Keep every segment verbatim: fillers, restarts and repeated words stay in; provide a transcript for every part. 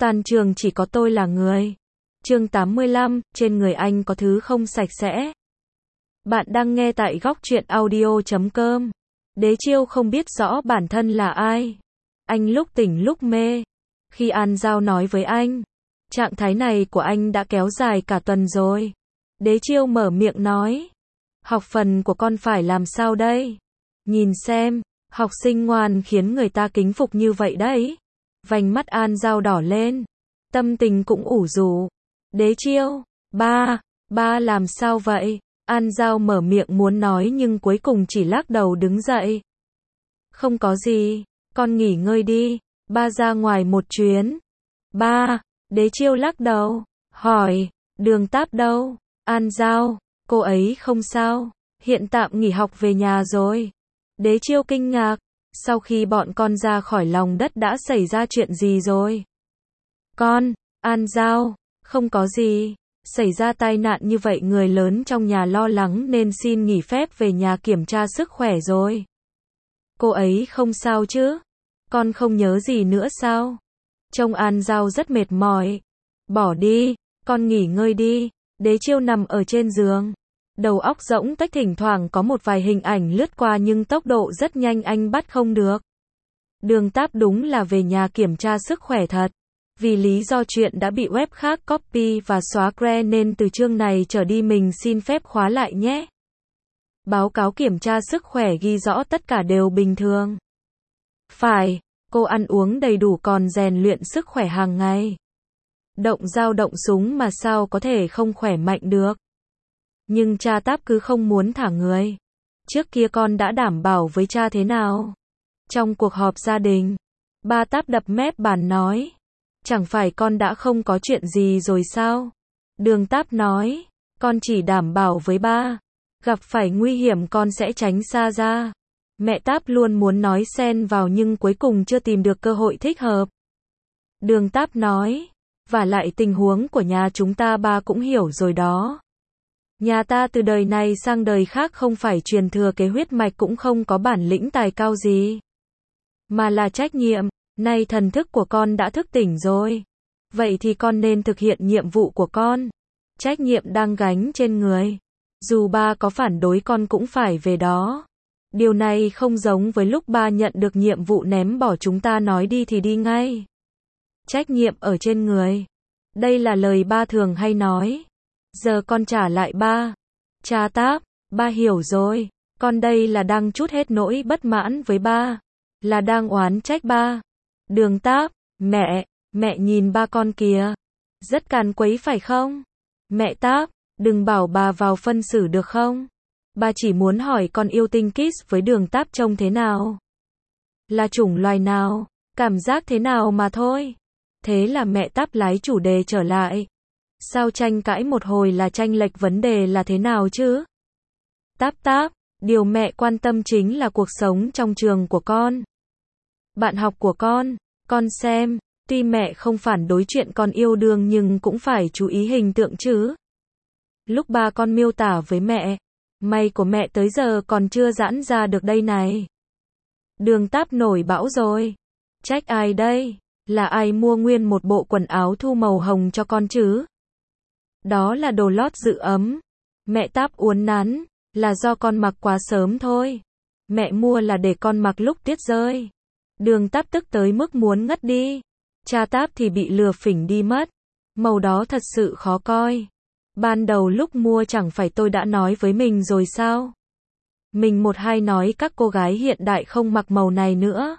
Toàn trường chỉ có tôi là người. Chương tám mươi lăm, trên người anh có thứ không sạch sẽ. Bạn đang nghe tại góc truyện audio chấm com. Đế Chiêu không biết rõ bản thân là ai. Anh lúc tỉnh lúc mê. Khi An Giao nói với anh, trạng thái này của anh đã kéo dài cả tuần rồi. Đế Chiêu mở miệng nói, học phần của con phải làm sao đây? Nhìn xem, học sinh ngoan khiến người ta kính phục như vậy đấy. Vành mắt An Giao đỏ lên, tâm tình cũng ủ rũ. Đế Chiêu, ba, ba làm sao vậy? An Giao mở miệng muốn nói nhưng cuối cùng chỉ lắc đầu đứng dậy. Không có gì, con nghỉ ngơi đi, ba ra ngoài một chuyến. Ba, Đế Chiêu lắc đầu, hỏi, Đường Táp đâu? An Giao, cô ấy không sao, hiện tạm nghỉ học về nhà rồi. Đế Chiêu kinh ngạc, sau khi bọn con ra khỏi lòng đất đã xảy ra chuyện gì rồi? Con, An Giao, không có gì, xảy ra tai nạn như vậy người lớn trong nhà lo lắng nên xin nghỉ phép về nhà kiểm tra sức khỏe rồi. Cô ấy không sao chứ? Con không nhớ gì nữa sao? Trông An Giao rất mệt mỏi. Bỏ đi, con nghỉ ngơi đi. Đế Chiêu nằm ở trên giường. Đầu óc rỗng tách, thỉnh thoảng có một vài hình ảnh lướt qua nhưng tốc độ rất nhanh anh bắt không được. Đường Táp đúng là về nhà kiểm tra sức khỏe thật. Vì lý do chuyện đã bị web khác copy và xóa cre nên từ chương này trở đi mình xin phép khóa lại nhé. Báo cáo kiểm tra sức khỏe ghi rõ tất cả đều bình thường. Phải, cô ăn uống đầy đủ còn rèn luyện sức khỏe hàng ngày. Động dao động súng mà sao có thể không khỏe mạnh được. Nhưng cha Táp cứ không muốn thả người. Trước kia con đã đảm bảo với cha thế nào? Trong cuộc họp gia đình, ba Táp đập mép bàn nói. Chẳng phải con đã không có chuyện gì rồi sao? Đường Táp nói, con chỉ đảm bảo với ba. Gặp phải nguy hiểm con sẽ tránh xa ra. Mẹ Táp luôn muốn nói xen vào nhưng cuối cùng chưa tìm được cơ hội thích hợp. Đường Táp nói, và lại tình huống của nhà chúng ta ba cũng hiểu rồi đó. Nhà ta từ đời này sang đời khác không phải truyền thừa cái huyết mạch cũng không có bản lĩnh tài cao gì. Mà là trách nhiệm, nay thần thức của con đã thức tỉnh rồi. Vậy thì con nên thực hiện nhiệm vụ của con. Trách nhiệm đang gánh trên người. Dù ba có phản đối con cũng phải về đó. Điều này không giống với lúc ba nhận được nhiệm vụ ném bỏ chúng ta nói đi thì đi ngay. Trách nhiệm ở trên người. Đây là lời ba thường hay nói. Giờ con trả lại ba. Cha Táp, ba hiểu rồi. Con đây là đang trút hết nỗi bất mãn với ba. Là đang oán trách ba. Đường Táp, mẹ, mẹ nhìn ba con kìa. Rất càn quấy phải không? Mẹ Táp, đừng bảo bà vào phân xử được không? Ba chỉ muốn hỏi con yêu tinh Kiss với Đường Táp trông thế nào? Là chủng loài nào? Cảm giác thế nào mà thôi? Thế là mẹ Táp lái chủ đề trở lại. Sao tranh cãi một hồi là tranh lệch vấn đề là thế nào chứ? Táp Táp, điều mẹ quan tâm chính là cuộc sống trong trường của con. Bạn học của con, con xem, tuy mẹ không phản đối chuyện con yêu đương nhưng cũng phải chú ý hình tượng chứ. Lúc ba con miêu tả với mẹ, mày của mẹ tới giờ còn chưa giãn ra được đây này. Đường Táp nổi bão rồi. Trách ai đây? Là ai mua nguyên một bộ quần áo thu màu hồng cho con chứ? Đó là đồ lót giữ ấm. Mẹ Táp uốn nắn, là do con mặc quá sớm thôi. Mẹ mua là để con mặc lúc tuyết rơi. Đường Táp tức tới mức muốn ngất đi. Cha Táp thì bị lừa phỉnh đi mất. Màu đó thật sự khó coi. Ban đầu lúc mua chẳng phải tôi đã nói với mình rồi sao? Mình một hai nói các cô gái hiện đại không mặc màu này nữa.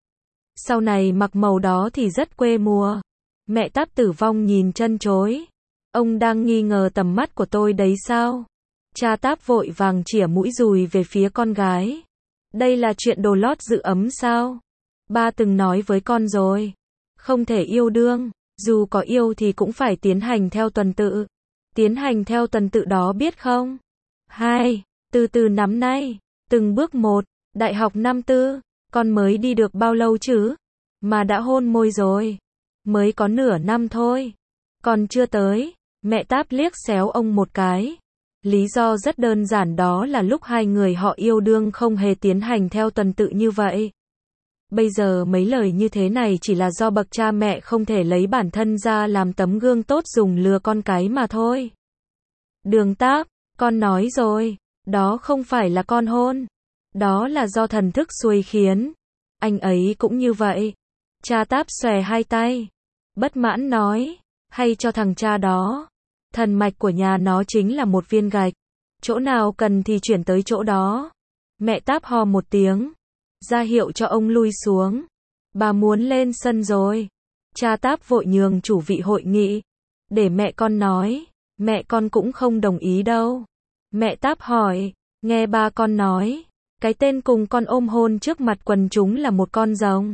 Sau này mặc màu đó thì rất quê mùa. Mẹ Táp tử vong nhìn chân chối. Ông đang nghi ngờ tầm mắt của tôi đấy sao? Cha Táp vội vàng chĩa mũi dùi về phía con gái. Đây là chuyện đồ lót giữ ấm sao? Ba từng nói với con rồi. Không thể yêu đương. Dù có yêu thì cũng phải tiến hành theo tuần tự. Tiến hành theo tuần tự đó biết không? Hai, từ từ nắm nay. Từng bước một. Đại học năm tư. Con mới đi được bao lâu chứ? Mà đã hôn môi rồi. Mới có nửa năm thôi. Còn chưa tới. Mẹ Táp liếc xéo ông một cái. Lý do rất đơn giản đó là lúc hai người họ yêu đương không hề tiến hành theo tuần tự như vậy. Bây giờ mấy lời như thế này chỉ là do bậc cha mẹ không thể lấy bản thân ra làm tấm gương tốt dùng lừa con cái mà thôi. Đường Táp, con nói rồi, đó không phải là con hôn. Đó là do thần thức xui khiến. Anh ấy cũng như vậy. Cha Táp xòe hai tay. Bất mãn nói, hay cho thằng cha đó. Thần mạch của nhà nó chính là một viên gạch. Chỗ nào cần thì chuyển tới chỗ đó. Mẹ Táp ho một tiếng. Ra hiệu cho ông lui xuống. Bà muốn lên sân rồi. Cha Táp vội nhường chủ vị hội nghị. Để mẹ con nói. Mẹ con cũng không đồng ý đâu. Mẹ Táp hỏi. Nghe ba con nói. Cái tên cùng con ôm hôn trước mặt quần chúng là một con rồng.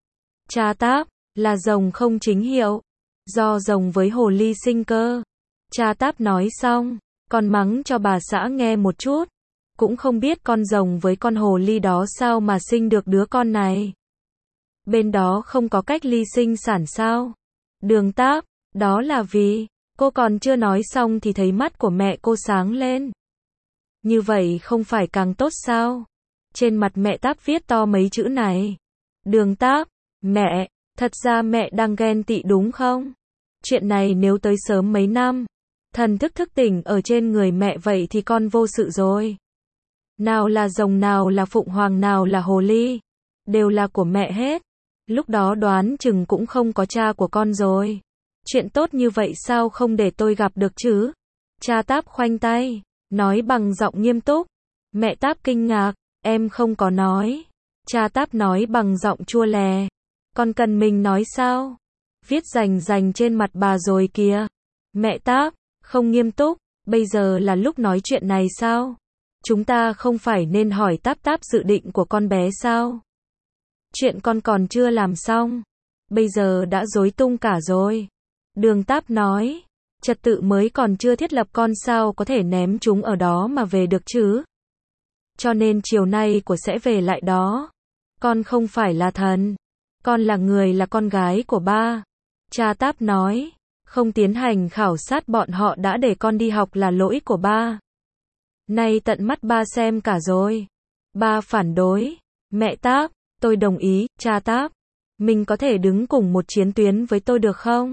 Cha Táp. Là rồng không chính hiệu. Do rồng với hồ ly sinh cơ. Cha Táp nói xong. Con mắng cho bà xã nghe một chút. Cũng không biết con rồng với con hồ ly đó sao mà sinh được đứa con này. Bên đó không có cách ly sinh sản sao? Đường Táp, đó là vì, cô còn chưa nói xong thì thấy mắt của mẹ cô sáng lên. Như vậy không phải càng tốt sao? Trên mặt mẹ Táp viết to mấy chữ này. Đường Táp, mẹ, thật ra mẹ đang ghen tị đúng không? Chuyện này nếu tới sớm mấy năm, thần thức thức tỉnh ở trên người mẹ vậy thì con vô sự rồi. Nào là rồng, nào là phụng hoàng, nào là hồ ly, đều là của mẹ hết. Lúc đó đoán chừng cũng không có cha của con rồi. Chuyện tốt như vậy sao không để tôi gặp được chứ? Cha Táp khoanh tay, nói bằng giọng nghiêm túc. Mẹ Táp kinh ngạc, em không có nói. Cha Táp nói bằng giọng chua lè. Con cần mình nói sao? Viết rành rành trên mặt bà rồi kìa. Mẹ Táp, không nghiêm túc, bây giờ là lúc nói chuyện này sao? Chúng ta không phải nên hỏi Táp Táp dự định của con bé sao? Chuyện con còn chưa làm xong. Bây giờ đã rối tung cả rồi. Đường Táp nói. Trật tự mới còn chưa thiết lập con sao có thể ném chúng ở đó mà về được chứ? Cho nên chiều nay của sẽ về lại đó. Con không phải là thần. Con là người, là con gái của ba. Cha Táp nói. Không tiến hành khảo sát bọn họ đã để con đi học là lỗi của ba. Nay tận mắt ba xem cả rồi. Ba phản đối. Mẹ Táp, tôi đồng ý. Cha Táp, mình có thể đứng cùng một chiến tuyến với tôi được không?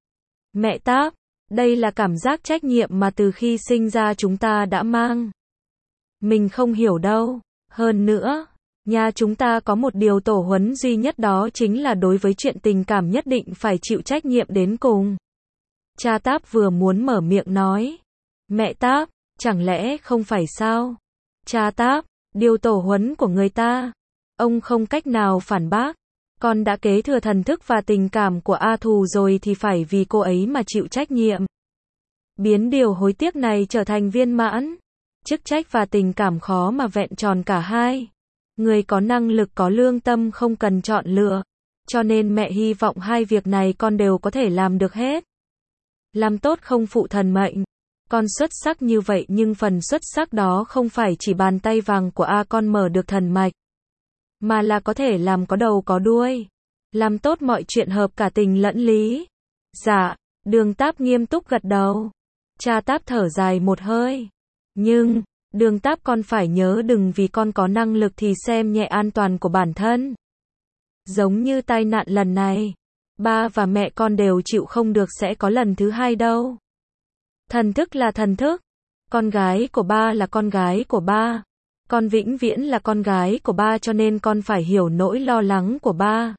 Mẹ Táp, đây là cảm giác trách nhiệm mà từ khi sinh ra chúng ta đã mang. Mình không hiểu đâu. Hơn nữa, nhà chúng ta có một điều tổ huấn duy nhất, đó chính là đối với chuyện tình cảm nhất định phải chịu trách nhiệm đến cùng. Cha Táp vừa muốn mở miệng nói. Mẹ Táp, chẳng lẽ không phải sao? Cha Táp, điều tổ huấn của người ta. Ông không cách nào phản bác. Con đã kế thừa thần thức và tình cảm của A Thù rồi thì phải vì cô ấy mà chịu trách nhiệm. Biến điều hối tiếc này trở thành viên mãn. Chức trách và tình cảm khó mà vẹn tròn cả hai. Người có năng lực, có lương tâm không cần chọn lựa. Cho nên mẹ hy vọng hai việc này con đều có thể làm được hết. Làm tốt không phụ thần mệnh. Con xuất sắc như vậy nhưng phần xuất sắc đó không phải chỉ bàn tay vàng của A con mở được thần mạch. Mà là có thể làm có đầu có đuôi. Làm tốt mọi chuyện hợp cả tình lẫn lý. Dạ, Đường Táp nghiêm túc gật đầu. Cha Táp thở dài một hơi. Nhưng, Đường Táp con phải nhớ đừng vì con có năng lực thì xem nhẹ an toàn của bản thân. Giống như tai nạn lần này. Ba và mẹ con đều chịu không được sẽ có lần thứ hai đâu. Thần thức là thần thức. Con gái của ba là con gái của ba. Con vĩnh viễn là con gái của ba cho nên con phải hiểu nỗi lo lắng của ba.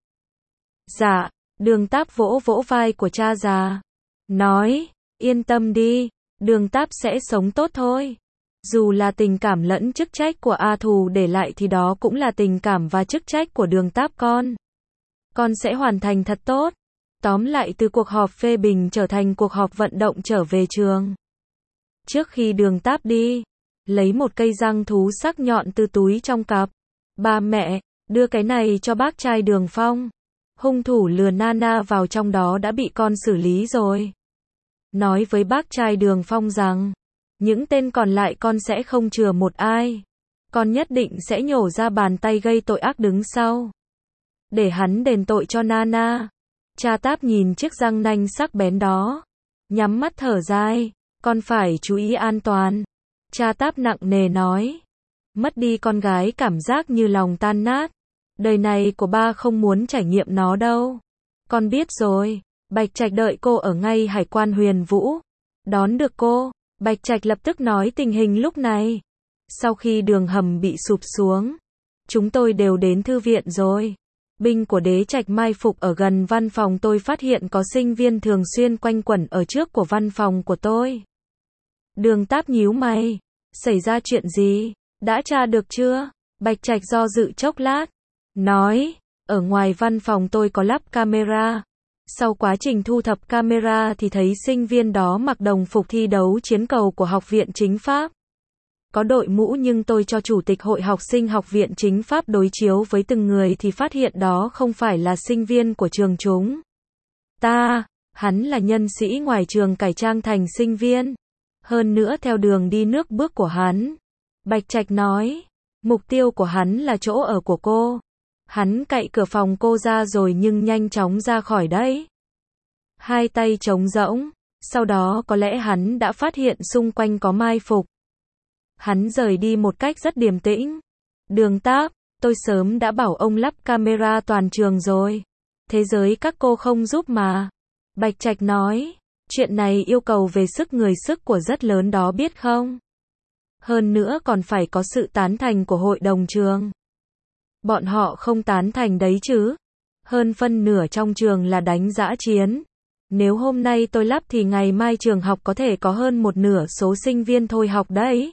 Dạ, Đường Táp vỗ vỗ vai của cha già. Nói, yên tâm đi, Đường Táp sẽ sống tốt thôi. Dù là tình cảm lẫn chức trách của A Thù để lại thì đó cũng là tình cảm và chức trách của Đường Táp con. Con sẽ hoàn thành thật tốt. Tóm lại từ cuộc họp phê bình trở thành cuộc họp vận động trở về trường. Trước khi Đường Táp đi, lấy một cây răng thú sắc nhọn từ túi trong cặp. Ba mẹ, đưa cái này cho bác trai Đường Phong. Hung thủ lừa Nana vào trong đó đã bị con xử lý rồi. Nói với bác trai Đường Phong rằng, những tên còn lại con sẽ không chừa một ai. Con nhất định sẽ nhổ ra bàn tay gây tội ác đứng sau. Để hắn đền tội cho Nana. Cha Táp nhìn chiếc răng nanh sắc bén đó. Nhắm mắt thở dài. Con phải chú ý an toàn. Cha Táp nặng nề nói. Mất đi con gái cảm giác như lòng tan nát. Đời này của ba không muốn trải nghiệm nó đâu. Con biết rồi. Bạch Trạch đợi cô ở ngay hải quan Huyền Vũ. Đón được cô, Bạch Trạch lập tức nói tình hình lúc này. Sau khi đường hầm bị sụp xuống, chúng tôi đều đến thư viện rồi. Binh của Đế Trạch mai phục ở gần văn phòng tôi, phát hiện có sinh viên thường xuyên quanh quẩn ở trước của văn phòng của tôi. Đường Táp nhíu mày. Xảy ra chuyện gì? Đã tra được chưa? Bạch Trạch do dự chốc lát. Nói, ở ngoài văn phòng tôi có lắp camera. Sau quá trình thu thập camera thì thấy sinh viên đó mặc đồng phục thi đấu chiến cầu của Học viện Chính pháp. Có đội mũ, nhưng tôi cho Chủ tịch Hội học sinh Học viện Chính pháp đối chiếu với từng người thì phát hiện đó không phải là sinh viên của trường chúng ta. Hắn là nhân sĩ ngoài trường cải trang thành sinh viên. Hơn nữa theo đường đi nước bước của hắn. Bạch Trạch nói, mục tiêu của hắn là chỗ ở của cô. Hắn cậy cửa phòng cô ra rồi nhưng nhanh chóng ra khỏi đấy. Hai tay trống rỗng. Sau đó có lẽ hắn đã phát hiện xung quanh có mai phục. Hắn rời đi một cách rất điềm tĩnh. Đường Táp, tôi sớm đã bảo ông lắp camera toàn trường rồi. Thế giới các cô không giúp mà. Bạch Trạch nói, chuyện này yêu cầu về sức người sức của rất lớn đó biết không? Hơn nữa còn phải có sự tán thành của hội đồng trường. Bọn họ không tán thành đấy chứ. Hơn phân nửa trong trường là đánh dã chiến. Nếu hôm nay tôi lắp thì ngày mai trường học có thể có hơn một nửa số sinh viên thôi học đấy.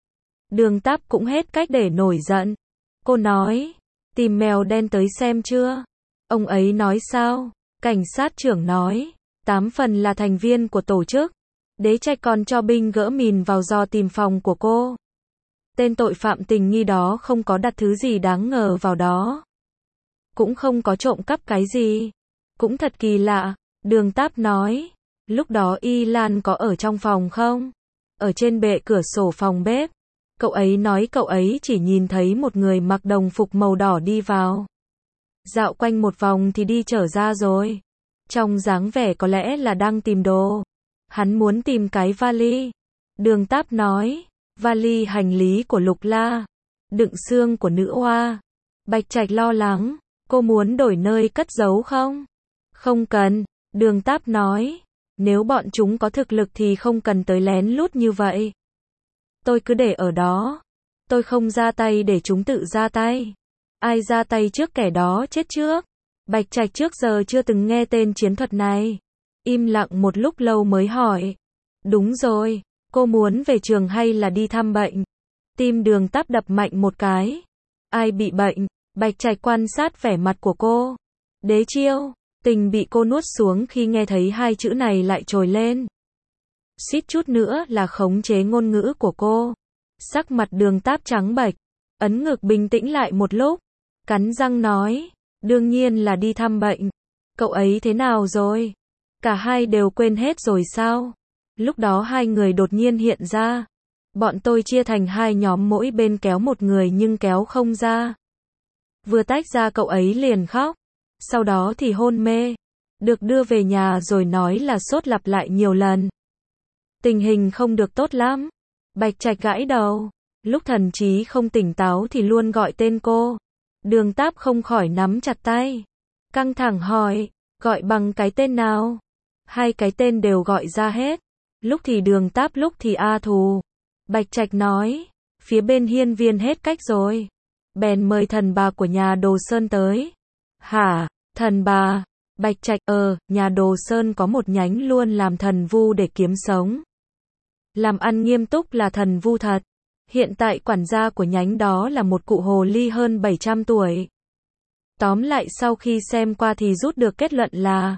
Đường Táp cũng hết cách để nổi giận. Cô nói, tìm mèo đen tới xem chưa? Ông ấy nói sao? Cảnh sát trưởng nói, tám phần là thành viên của tổ chức. Đế Trạch còn cho binh gỡ mìn vào dò tìm phòng của cô. Tên tội phạm tình nghi đó không có đặt thứ gì đáng ngờ vào đó. Cũng không có trộm cắp cái gì. Cũng thật kỳ lạ. Đường Táp nói, lúc đó Y Lan có ở trong phòng không? Ở trên bệ cửa sổ phòng bếp. Cậu ấy nói cậu ấy chỉ nhìn thấy một người mặc đồng phục màu đỏ đi vào. Dạo quanh một vòng thì đi trở ra rồi. Trong dáng vẻ có lẽ là đang tìm đồ. Hắn muốn tìm cái vali. Đường Táp nói, vali hành lý của Lục La. Đựng xương của nữ oa. Bạch Trạch lo lắng, cô muốn đổi nơi cất giấu không? Không cần, Đường Táp nói, nếu bọn chúng có thực lực thì không cần tới lén lút như vậy. Tôi cứ để ở đó. Tôi không ra tay để chúng tự ra tay. Ai ra tay trước kẻ đó chết trước. Bạch Trạch trước giờ chưa từng nghe tên chiến thuật này. Im lặng một lúc lâu mới hỏi. Đúng rồi, cô muốn về trường hay là đi thăm bệnh? Tim Đường Táp đập mạnh một cái. Ai bị bệnh? Bạch Trạch quan sát vẻ mặt của cô. Đế Chiêu. Tình bị cô nuốt xuống khi nghe thấy hai chữ này lại trồi lên. Suýt chút nữa là khống chế ngôn ngữ của cô. Sắc mặt Đường Táp trắng bệch. Ấn ngực bình tĩnh lại một lúc. Cắn răng nói. Đương nhiên là đi thăm bệnh. Cậu ấy thế nào rồi? Cả hai đều quên hết rồi sao? Lúc đó hai người đột nhiên hiện ra. Bọn tôi chia thành hai nhóm, mỗi bên kéo một người nhưng kéo không ra. Vừa tách ra cậu ấy liền khóc. Sau đó thì hôn mê. Được đưa về nhà rồi nói là sốt lặp lại nhiều lần. Tình hình không được tốt lắm. Bạch Trạch gãi đầu. Lúc thần trí không tỉnh táo thì luôn gọi tên cô. Đường Táp không khỏi nắm chặt tay. Căng thẳng hỏi, gọi bằng cái tên nào? Hai cái tên đều gọi ra hết. Lúc thì Đường Táp, lúc thì A Thù. Bạch Trạch nói, phía bên hiên viên hết cách rồi. Bèn mời thần bà của nhà Đồ Sơn tới. Hả, thần bà? Bạch Trạch, ờ, nhà Đồ Sơn có một nhánh luôn làm thần vu để kiếm sống. Làm ăn nghiêm túc là thần vu thật. Hiện tại quản gia của nhánh đó là một cụ hồ ly hơn bảy trăm tuổi. Tóm lại sau khi xem qua thì rút được kết luận là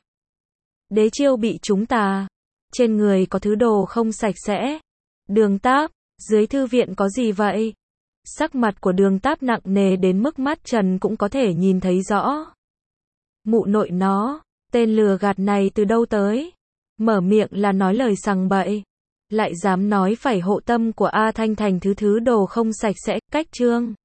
Đế Chiêu bị chúng ta. Trên người có thứ đồ không sạch sẽ. Đường Táp, dưới thư viện có gì vậy? Sắc mặt của Đường Táp nặng nề đến mức mắt Trần cũng có thể nhìn thấy rõ. Mụ nội nó, tên lừa gạt này từ đâu tới? Mở miệng là nói lời sằng bậy. Lại dám nói phải hộ tâm của A Thanh thành thứ thứ đồ không sạch sẽ, cách trương.